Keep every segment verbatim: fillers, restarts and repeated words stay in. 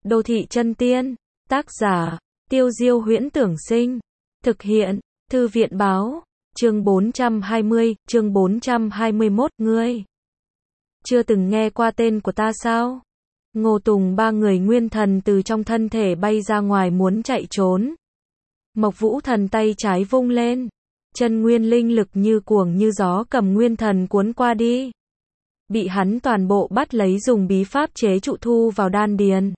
Đô thị chân tiên, tác giả, Tiêu Diêu Huyễn Tưởng Sinh, thực hiện, Thư viện báo, chương bốn trăm hai mươi, chương bốn trăm hai mươi mốt, ngươi chưa từng nghe qua tên của ta sao? Ngô Tùng ba người nguyên thần từ trong thân thể bay ra ngoài muốn chạy trốn. Mộc Vũ Thần tay trái vung lên, chân nguyên linh lực như cuồng như gió cầm nguyên thần cuốn qua đi. Bị hắn toàn bộ bắt lấy dùng bí pháp chế trụ thu vào đan điền.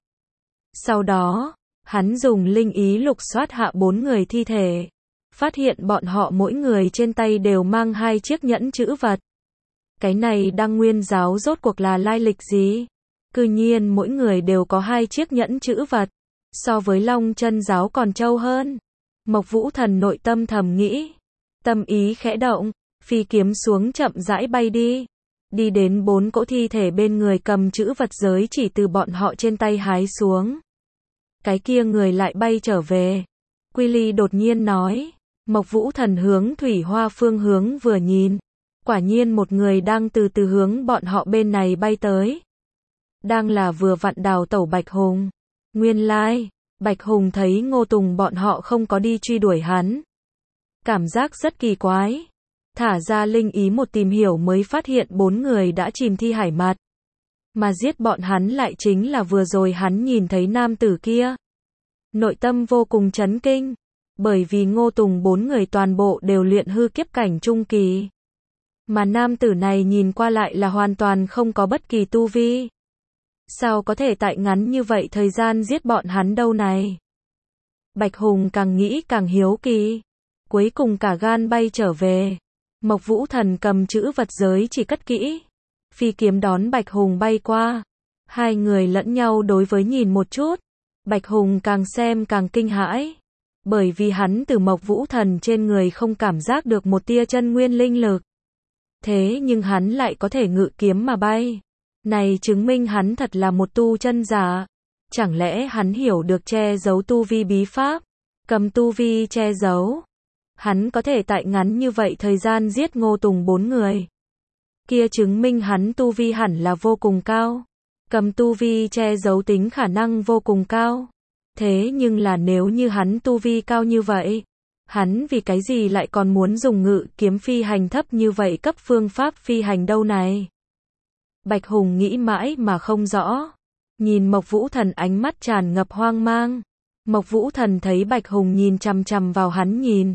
Sau đó, hắn dùng linh ý lục soát hạ bốn người thi thể. Phát hiện bọn họ mỗi người trên tay đều mang hai chiếc nhẫn chữ vật. Cái này Đăng Nguyên giáo rốt cuộc là lai lịch gì? Cư nhiên mỗi người đều có hai chiếc nhẫn chữ vật. So với Long Chân giáo còn trâu hơn. Mộc Vũ Thần nội tâm thầm nghĩ. Tâm ý khẽ động, phi kiếm xuống chậm rãi bay đi. Đi đến bốn cỗ thi thể bên người cầm chữ vật giới chỉ từ bọn họ trên tay hái xuống. Cái kia người lại bay trở về. Quy Ly đột nhiên nói. Mộc Vũ Thần hướng thủy hoa phương hướng vừa nhìn. Quả nhiên một người đang từ từ hướng bọn họ bên này bay tới. Đang là vừa vặn đào tẩu Bạch Hùng. Nguyên lai, Bạch Hùng thấy Ngô Tùng bọn họ không có đi truy đuổi hắn. Cảm giác rất kỳ quái. Thả ra linh ý một tìm hiểu mới phát hiện bốn người đã chìm thi hải mặt. Mà giết bọn hắn lại chính là vừa rồi hắn nhìn thấy nam tử kia. Nội tâm vô cùng chấn kinh. Bởi vì Ngô Tùng bốn người toàn bộ đều luyện hư kiếp cảnh trung kỳ. Mà nam tử này nhìn qua lại là hoàn toàn không có bất kỳ tu vi. Sao có thể tại ngắn như vậy thời gian giết bọn hắn đâu này? Bạch Hùng càng nghĩ càng hiếu kỳ. Cuối cùng cả gan bay trở về. Mộc Vũ Thần cầm chữ vật giới chỉ cất kỹ. Phi kiếm đón Bạch Hùng bay qua. Hai người lẫn nhau đối với nhìn một chút. Bạch Hùng càng xem càng kinh hãi. Bởi vì hắn từ Mộc Vũ Thần trên người không cảm giác được một tia chân nguyên linh lực. Thế nhưng hắn lại có thể ngự kiếm mà bay. Này chứng minh hắn thật là một tu chân giả. Chẳng lẽ hắn hiểu được che giấu tu vi bí pháp? Cầm tu vi che giấu. Hắn có thể tại ngắn như vậy thời gian giết Ngô Tùng bốn người. Kia chứng minh hắn tu vi hẳn là vô cùng cao. Cầm tu vi che giấu tính khả năng vô cùng cao. Thế nhưng là nếu như hắn tu vi cao như vậy, hắn vì cái gì lại còn muốn dùng ngự kiếm phi hành thấp như vậy cấp phương pháp phi hành đâu này? Bạch Hùng nghĩ mãi mà không rõ. Nhìn Mộc Vũ Thần ánh mắt tràn ngập hoang mang. Mộc Vũ Thần thấy Bạch Hùng nhìn chằm chằm vào hắn nhìn.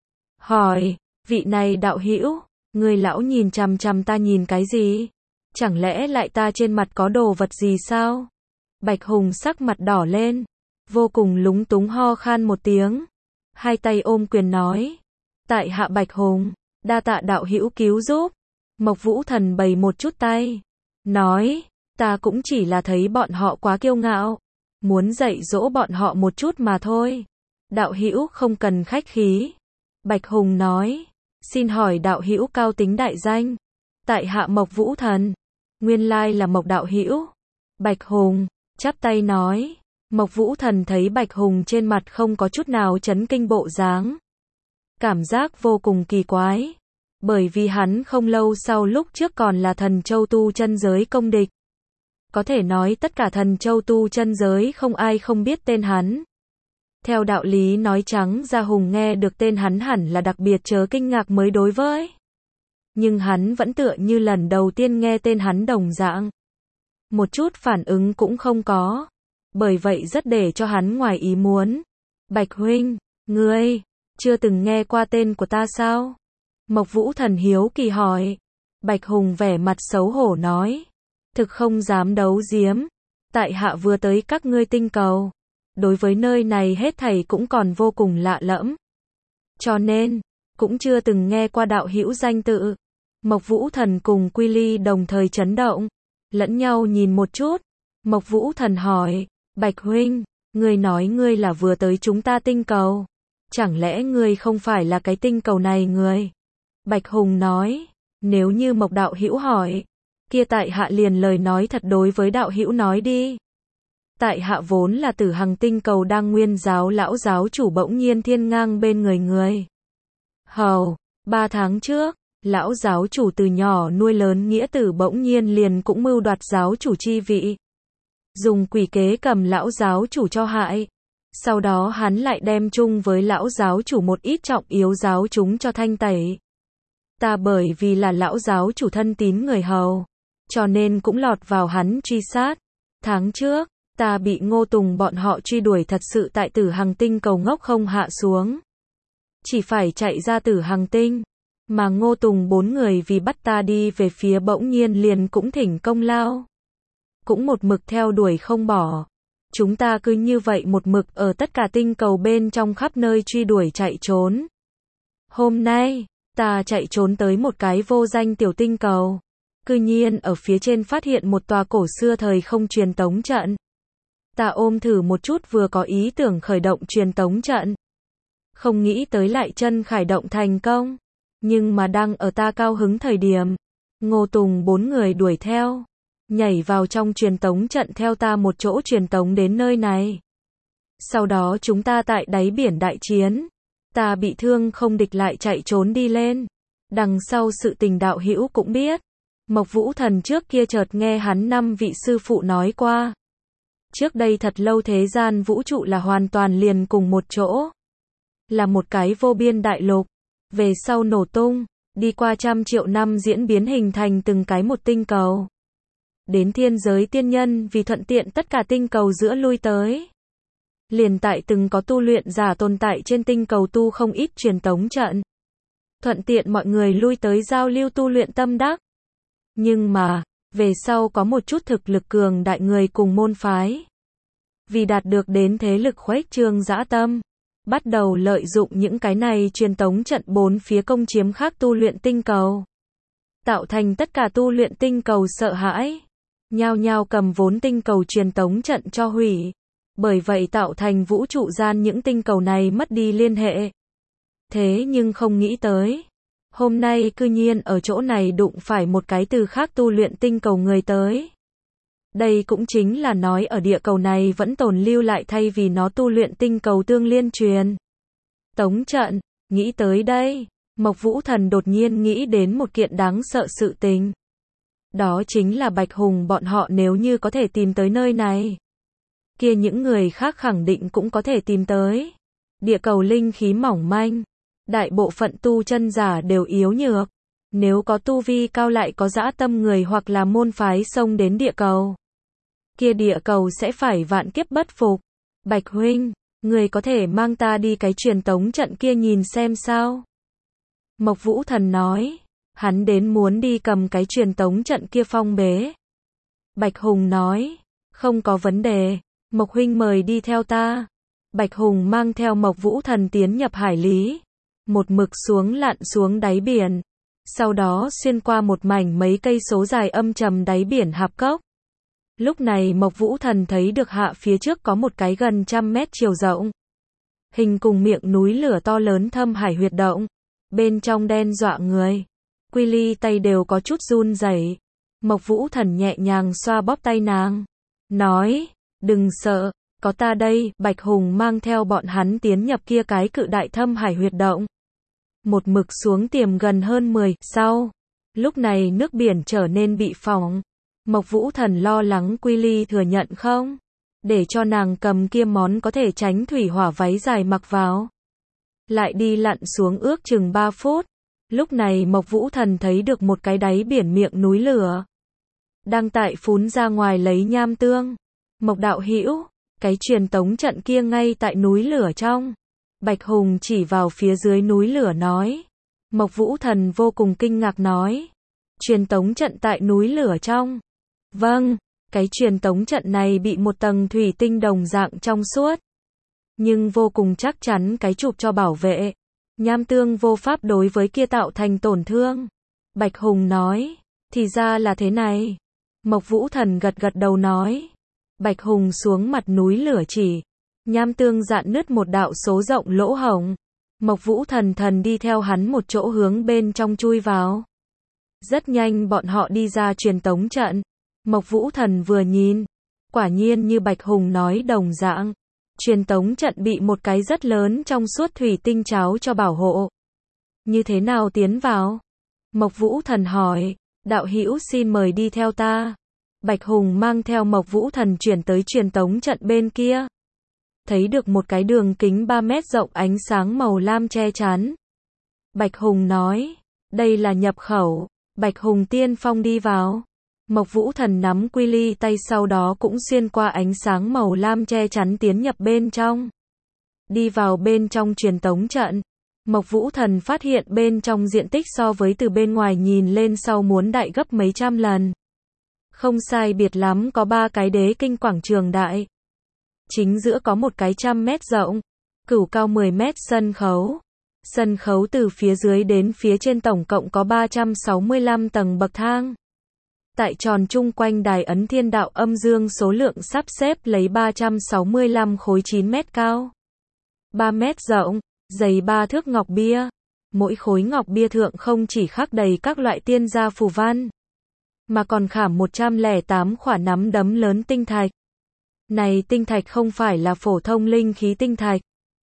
Hỏi, vị này đạo hữu, người lão nhìn chằm chằm ta nhìn cái gì? Chẳng lẽ lại ta trên mặt có đồ vật gì sao? Bạch Hùng sắc mặt đỏ lên, vô cùng lúng túng ho khan một tiếng. Hai tay ôm quyền nói. Tại hạ Bạch Hùng, đa tạ đạo hữu cứu giúp. Mộc Vũ Thần bày một chút tay. Nói, ta cũng chỉ là thấy bọn họ quá kiêu ngạo. Muốn dạy dỗ bọn họ một chút mà thôi. Đạo hữu không cần khách khí. Bạch Hùng nói, xin hỏi đạo hữu cao tính đại danh. Tại hạ Mộc Vũ Thần. Nguyên lai là Mộc đạo hữu. Bạch Hùng, chắp tay nói. Mộc Vũ Thần thấy Bạch Hùng trên mặt không có chút nào chấn kinh bộ dáng. Cảm giác vô cùng kỳ quái. Bởi vì hắn không lâu sau lúc trước còn là thần châu tu chân giới công địch. Có thể nói tất cả thần châu tu chân giới không ai không biết tên hắn. Theo đạo lý nói trắng ra Hùng nghe được tên hắn hẳn là đặc biệt chớ kinh ngạc mới đối với. Nhưng hắn vẫn tựa như lần đầu tiên nghe tên hắn đồng dạng. Một chút phản ứng cũng không có. Bởi vậy rất để cho hắn ngoài ý muốn. Bạch huynh, ngươi, chưa từng nghe qua tên của ta sao? Mộc Vũ Thần hiếu kỳ hỏi. Bạch Hùng vẻ mặt xấu hổ nói. Thực không dám đấu giếm. Tại hạ vừa tới các ngươi tinh cầu. Đối với nơi này hết thảy cũng còn vô cùng lạ lẫm. Cho nên, cũng chưa từng nghe qua đạo hữu danh tự. Mộc Vũ Thần cùng Quy Ly đồng thời chấn động. Lẫn nhau nhìn một chút. Mộc Vũ Thần hỏi. Bạch huynh, ngươi nói ngươi là vừa tới chúng ta tinh cầu. Chẳng lẽ ngươi không phải là cái tinh cầu này người? Bạch Hùng nói. Nếu như Mộc đạo hữu hỏi. Kia tại hạ liền lời nói thật đối với đạo hữu nói đi. Tại hạ vốn là Tử Hằng tinh cầu Đăng Nguyên giáo lão giáo chủ bỗng nhiên thiên ngang bên người người. Hầu, ba tháng trước, lão giáo chủ từ nhỏ nuôi lớn nghĩa tử bỗng nhiên liền cũng mưu đoạt giáo chủ chi vị. dùng quỷ kế cầm lão giáo chủ cho hại. Sau đó hắn lại đem chung với lão giáo chủ một ít trọng yếu giáo chúng cho thanh tẩy. Ta bởi vì là lão giáo chủ thân tín người hầu, cho nên cũng lọt vào hắn truy sát. Tháng trước, ta bị Ngô Tùng bọn họ truy đuổi thật sự tại Tử Hằng Tinh cầu ngốc không hạ xuống. Chỉ phải chạy ra Tử Hằng Tinh. Mà Ngô Tùng bốn người vì bắt ta đi về phía bỗng nhiên liền cũng thỉnh công lao. Cũng một mực theo đuổi không bỏ. Chúng ta cứ như vậy một mực ở tất cả tinh cầu bên trong khắp nơi truy đuổi chạy trốn. Hôm nay, ta chạy trốn tới một cái vô danh tiểu tinh cầu. Cư nhiên ở phía trên phát hiện một tòa cổ xưa thời không truyền tống trận. Ta ôm thử một chút vừa có ý tưởng khởi động truyền tống trận. Không nghĩ tới lại chân khởi động thành công. Nhưng mà đang ở ta cao hứng thời điểm, Ngô Tùng bốn người đuổi theo, nhảy vào trong truyền tống trận theo ta một chỗ truyền tống đến nơi này. Sau đó chúng ta tại đáy biển đại chiến, ta bị thương không địch lại chạy trốn đi lên. Đằng sau sự tình đạo hữu cũng biết, Mộc Vũ Thần trước kia chợt nghe hắn năm vị sư phụ nói qua. Trước đây thật lâu thế gian vũ trụ là hoàn toàn liền cùng một chỗ, là một cái vô biên đại lục. Về sau nổ tung, đi qua trăm triệu năm diễn biến hình thành từng cái một tinh cầu. Đến thiên giới tiên nhân vì thuận tiện tất cả tinh cầu giữa lui tới. Liền tại từng có tu luyện giả tồn tại trên tinh cầu tu không ít truyền tống trận. Thuận tiện mọi người lui tới giao lưu tu luyện tâm đắc. Nhưng mà, về sau có một chút thực lực cường đại người cùng môn phái. Vì đạt được đến thế lực khuếch trương dã tâm. Bắt đầu lợi dụng những cái này truyền tống trận bốn phía công chiếm khác tu luyện tinh cầu. Tạo thành tất cả tu luyện tinh cầu sợ hãi. Nhao nhao cầm vốn tinh cầu truyền tống trận cho hủy. Bởi vậy tạo thành vũ trụ gian những tinh cầu này mất đi liên hệ. Thế nhưng không nghĩ tới. Hôm nay cư nhiên ở chỗ này đụng phải một cái từ khác tu luyện tinh cầu người tới. Đây cũng chính là nói ở địa cầu này vẫn tồn lưu lại thay vì nó tu luyện tinh cầu tương liên truyền tống trận. Nghĩ tới đây, Mộc Vũ Thần đột nhiên nghĩ đến một kiện đáng sợ sự tình. Đó chính là Bạch Hùng bọn họ nếu như có thể tìm tới nơi này. Kia những người khác khẳng định cũng có thể tìm tới. Địa cầu linh khí mỏng manh. Đại bộ phận tu chân giả đều yếu nhược. Nếu có tu vi cao lại có dã tâm người hoặc là môn phái xông đến địa cầu. Kia địa cầu sẽ phải vạn kiếp bất phục. Bạch huynh, người có thể mang ta đi cái truyền tống trận kia nhìn xem sao? Mộc Vũ Thần nói, hắn đến muốn đi cầm cái truyền tống trận kia phong bế. Bạch Hùng nói, không có vấn đề, Mộc huynh mời đi theo ta. Bạch Hùng mang theo Mộc Vũ Thần tiến nhập hải lý, một mực xuống lặn xuống đáy biển, sau đó xuyên qua một mảnh mấy cây số dài âm trầm đáy biển hạp cốc. Lúc này Mộc Vũ Thần thấy được hạ phía trước có một cái gần trăm mét chiều rộng, hình cùng miệng núi lửa to lớn thâm hải huyệt động, bên trong đen dọa người. Quy Ly tay đều có chút run rẩy. Mộc Vũ Thần nhẹ nhàng xoa bóp tay nàng, nói, đừng sợ, có ta đây. Bạch Hùng mang theo bọn hắn tiến nhập kia cái cự đại thâm hải huyệt động. Một mực xuống tiềm gần hơn mười, sau, lúc này nước biển trở nên bị phỏng. Mộc Vũ Thần lo lắng Quy Ly thừa nhận không, để cho nàng cầm kia món có thể tránh thủy hỏa váy dài mặc vào. Lại đi lặn xuống ước chừng ba phút. Lúc này Mộc Vũ Thần thấy được một cái đáy biển miệng núi lửa. Đang tại phún ra ngoài lấy nham tương. Mộc đạo hữu, cái truyền tống trận kia ngay tại núi lửa trong. Bạch Hùng chỉ vào phía dưới núi lửa nói. Mộc Vũ Thần vô cùng kinh ngạc nói. Truyền tống trận tại núi lửa trong. Vâng, cái truyền tống trận này bị một tầng thủy tinh đồng dạng trong suốt. Nhưng vô cùng chắc chắn cái chụp cho bảo vệ. Nham tương vô pháp đối với kia tạo thành tổn thương. Bạch Hùng nói, thì ra là thế này. Mộc Vũ Thần gật gật đầu nói. Bạch Hùng xuống mặt núi lửa chỉ. Nham tương dạn nứt một đạo số rộng lỗ hổng. Mộc Vũ Thần thần đi theo hắn một chỗ hướng bên trong chui vào. Rất nhanh bọn họ đi ra truyền tống trận. Mộc Vũ Thần vừa nhìn. Quả nhiên như Bạch Hùng nói đồng dạng. Truyền tống trận bị một cái rất lớn trong suốt thủy tinh cháo cho bảo hộ. Như thế nào tiến vào? Mộc Vũ Thần hỏi. Đạo hữu xin mời đi theo ta. Bạch Hùng mang theo Mộc Vũ Thần chuyển tới truyền tống trận bên kia. Thấy được một cái đường kính ba mét rộng ánh sáng màu lam che chắn. Bạch Hùng nói, đây là nhập khẩu. Bạch Hùng tiên phong đi vào. Mộc Vũ Thần nắm quy ly tay sau đó cũng xuyên qua ánh sáng màu lam che chắn tiến nhập bên trong. Đi vào bên trong truyền tống trận. Mộc Vũ Thần phát hiện bên trong diện tích so với từ bên ngoài nhìn lên sau muốn đại gấp mấy trăm lần. Không sai biệt lắm có ba cái đế kinh quảng trường đại. Chính giữa có một cái trăm mét rộng, cửu cao mười mét sân khấu. Sân khấu từ phía dưới đến phía trên tổng cộng có ba trăm sáu mươi lăm tầng bậc thang. Tại tròn chung quanh đài ấn thiên đạo âm dương số lượng sắp xếp lấy ba trăm sáu mươi lăm khối chín mét cao. ba mét rộng, dày ba thước ngọc bia. Mỗi khối ngọc bia thượng không chỉ khắc đầy các loại tiên gia phù văn, mà còn khảm một trăm lẻ tám khỏa nắm đấm lớn tinh thạch. Này tinh thạch không phải là phổ thông linh khí tinh thạch,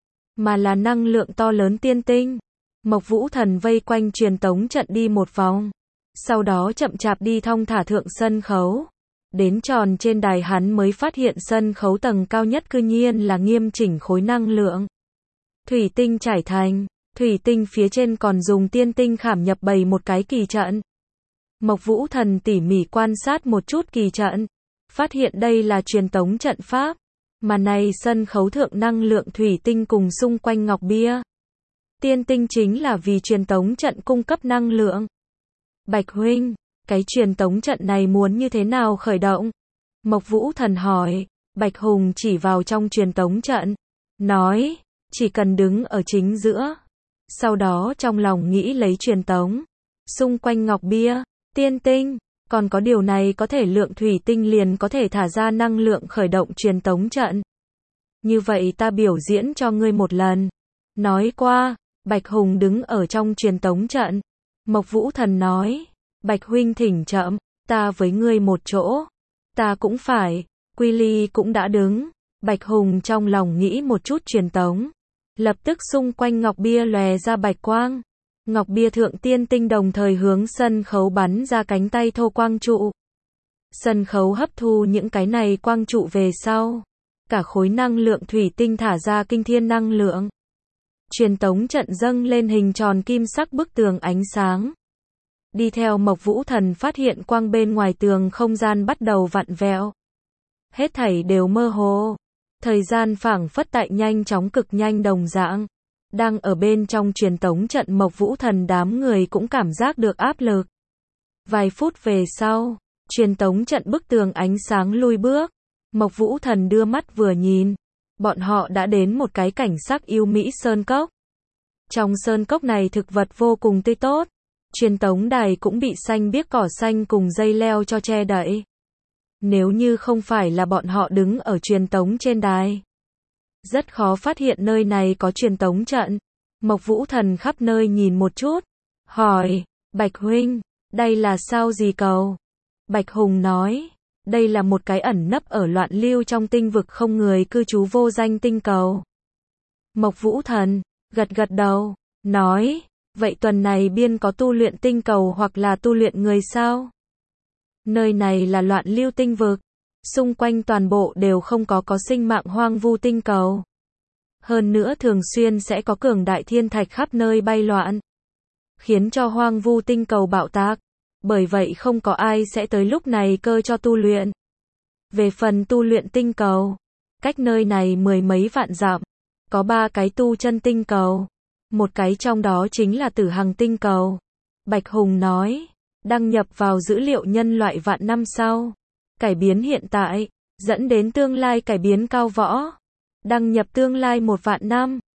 mà là năng lượng to lớn tiên tinh. Mộc Vũ Thần vây quanh truyền tống trận đi một vòng, sau đó chậm chạp đi thong thả thượng sân khấu. Đến tròn trên đài hắn mới phát hiện sân khấu tầng cao nhất cư nhiên là nghiêm chỉnh khối năng lượng thủy tinh trải thành. Thủy tinh phía trên còn dùng tiên tinh khảm nhập bày một cái kỳ trận. Mộc Vũ Thần tỉ mỉ quan sát một chút kỳ trận, phát hiện đây là truyền tống trận pháp, mà này sân khấu thượng năng lượng thủy tinh cùng xung quanh ngọc bia. Tiên tinh chính là vì truyền tống trận cung cấp năng lượng. Bạch huynh, cái truyền tống trận này muốn như thế nào khởi động? Mộc Vũ Thần hỏi. Bạch Hùng chỉ vào trong truyền tống trận, nói, chỉ cần đứng ở chính giữa. Sau đó trong lòng nghĩ lấy truyền tống. Xung quanh ngọc bia, tiên tinh, còn có điều này có thể lượng thủy tinh liền có thể thả ra năng lượng khởi động truyền tống trận. Như vậy ta biểu diễn cho ngươi một lần. Nói qua, Bạch Hùng đứng ở trong truyền tống trận. Mộc Vũ Thần nói, Bạch huynh thỉnh chậm, ta với ngươi một chỗ. Ta cũng phải, Quy Ly cũng đã đứng. Bạch Hùng trong lòng nghĩ một chút truyền tống. Lập tức xung quanh ngọc bia lòe ra bạch quang. Ngọc bia thượng tiên tinh đồng thời hướng sân khấu bắn ra cánh tay thô quang trụ. Sân khấu hấp thu những cái này quang trụ về sau. Cả khối năng lượng thủy tinh thả ra kinh thiên năng lượng. Truyền tống trận dâng lên hình tròn kim sắc bức tường ánh sáng. Đi theo Mộc Vũ Thần phát hiện quang bên ngoài tường không gian bắt đầu vặn vẹo. Hết thảy đều mơ hồ. Thời gian phảng phất tại nhanh chóng cực nhanh đồng dạng. Đang ở bên trong truyền tống trận Mộc Vũ Thần đám người cũng cảm giác được áp lực. Vài phút về sau, truyền tống trận bức tường ánh sáng lui bước. Mộc Vũ Thần đưa mắt vừa nhìn. Bọn họ đã đến một cái cảnh sắc yêu mỹ sơn cốc. Trong sơn cốc này thực vật vô cùng tươi tốt. Truyền tống đài cũng bị xanh biếc cỏ xanh cùng dây leo cho che đậy. Nếu như không phải là bọn họ đứng ở truyền tống trên đài, rất khó phát hiện nơi này có truyền tống trận. Mộc Vũ Thần khắp nơi nhìn một chút, hỏi, Bạch huynh, đây là sao gì cầu? Bạch Hùng nói, đây là một cái ẩn nấp ở loạn lưu trong tinh vực không người cư trú vô danh tinh cầu. Mộc Vũ Thần gật gật đầu, nói, vậy tuần này biên có tu luyện tinh cầu hoặc là tu luyện người sao? Nơi này là loạn lưu tinh vực, xung quanh toàn bộ đều không có có sinh mạng hoang vu tinh cầu. Hơn nữa thường xuyên sẽ có cường đại thiên thạch khắp nơi bay loạn, khiến cho hoang vu tinh cầu bạo tạc. Bởi vậy không có ai sẽ tới lúc này cơ cho tu luyện. Về phần tu luyện tinh cầu, cách nơi này mười mấy vạn dặm, có ba cái tu chân tinh cầu. Một cái trong đó chính là Tử Hằng tinh cầu. Bạch Hùng nói, đăng nhập vào dữ liệu nhân loại vạn năm sau. Cải biến hiện tại, dẫn đến tương lai cải biến cao võ. Đăng nhập tương lai một vạn năm.